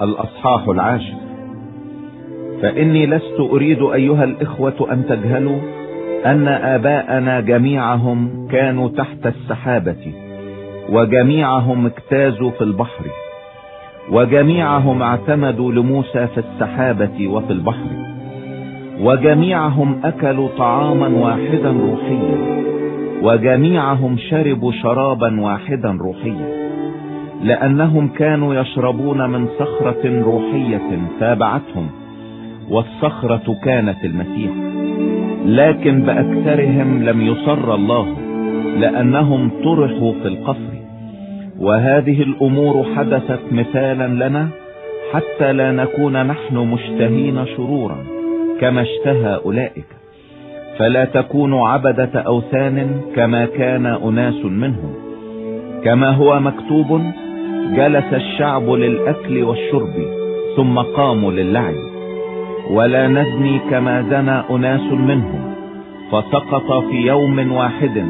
الأصحاح 10. فإني لست أريد أيها الإخوة أن تجهلوا أن آباءنا جميعهم كانوا تحت السحابة، وجميعهم اجتازوا في البحر، وجميعهم اعتمدوا لموسى في السحابة وفي البحر، وجميعهم أكلوا طعاما واحدا روحيا، وجميعهم شربوا شرابا واحدا روحيا، لأنهم كانوا يشربون من صخرة روحية تابعتهم، والصخرة كانت المسيح. لكن بأكثرهم لم يصر الله، لأنهم طرحوا في القفر. وهذه الأمور حدثت مثالا لنا، حتى لا نكون نحن مشتهين شرورا كما اشتهى أولئك. فلا تكونوا عبدة أوثان كما كان أناس منهم، كما هو مكتوب: جلس الشعب للأكل والشرب ثم قاموا للعب. ولا نزني كما زنى أناس منهم، فسقط في يوم واحد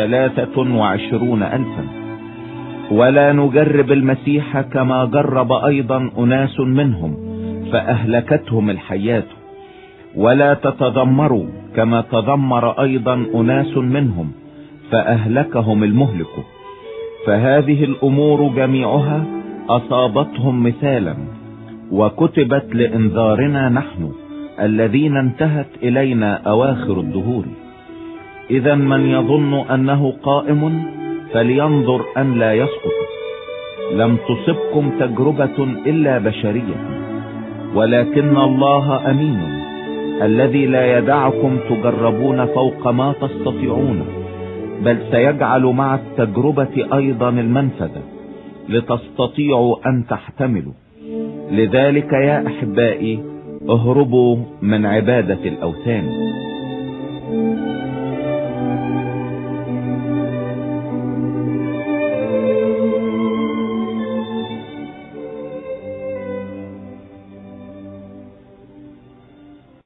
23,000. ولا نجرب المسيح كما جرب أيضا أناس منهم، فأهلكتهم الحيات. ولا تتذمروا كما تذمر أيضا أناس منهم، فأهلكهم المهلك. فهذه الأمور جميعها أصابتهم مثالا، وكتبت لإنذارنا نحن الذين انتهت إلينا أواخر الدهور. إذا من يظن أنه قائم فلينظر أن لا يسقط. لم تصبكم تجربة إلا بشرية، ولكن الله أمين، الذي لا يدعكم تجربون فوق ما تستطيعون، بل سيجعل مع التجربة أيضا المنفذ لتستطيعوا أن تحتملوا. لذلك يا أحبائي اهربوا من عبادة الأوثان.